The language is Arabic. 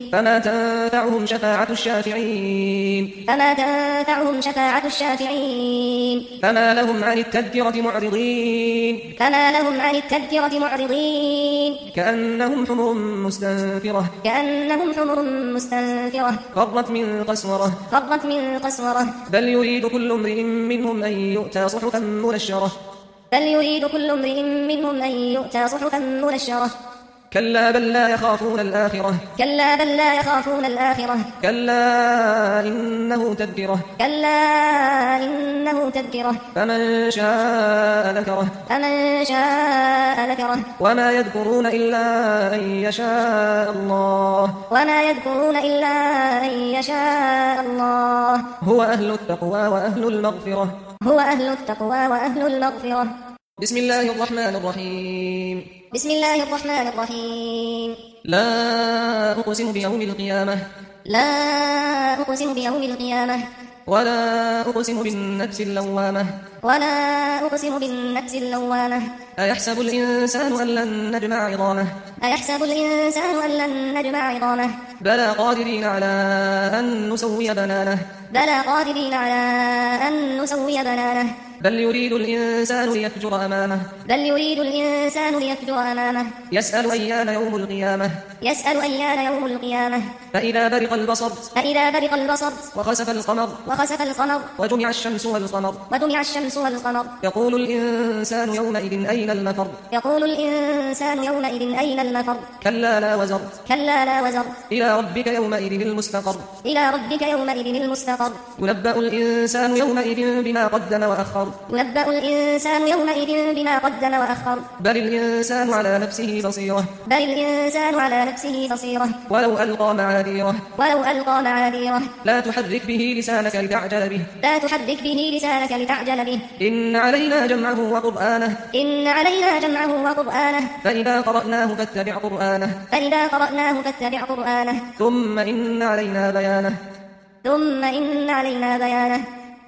فما تنفعهم شفاعة الشافعين فما لهم عن التذكرة معرضين كأنهم حمر مستنفرة فرت من قسورة بل يريد كل امرئ منهم أن يؤتى صحفا منشرة كلا بل لا يخافون الآخرة كلا إنه تذكرة فمن شاء ذكره وما يذكرون إلا أن يشاء الله هو أهل التقوى وأهل المغفرة بسم الله الرحمن الرحيم لا أقسم بيوم القيامة ولا أقسم بالنفس اللوامة أيحسب الإنسان أن لن نجمع عظامه بلى قادرين على أن نسوي بنانه بل يريد الإنسان ليفجر أمامه يسأل أيان يوم القيامة فإذا برق البصر وخسف القمر وجمع الشمس والقمر يقول الإنسان يومئذ أين المفر كلا لا وزر إلى ربك يومئذ المستقر ينبأ الإنسان يومئذ بما قدم وأخر بل الإنسان على نفسه بصيرة ولو ألقى معاذيره لا تحرك به لسانك لتعجل به إن علينا جمعه وقرآنه فإذا قرأناه فاتبع قرآنه ثم إن علينا بيانه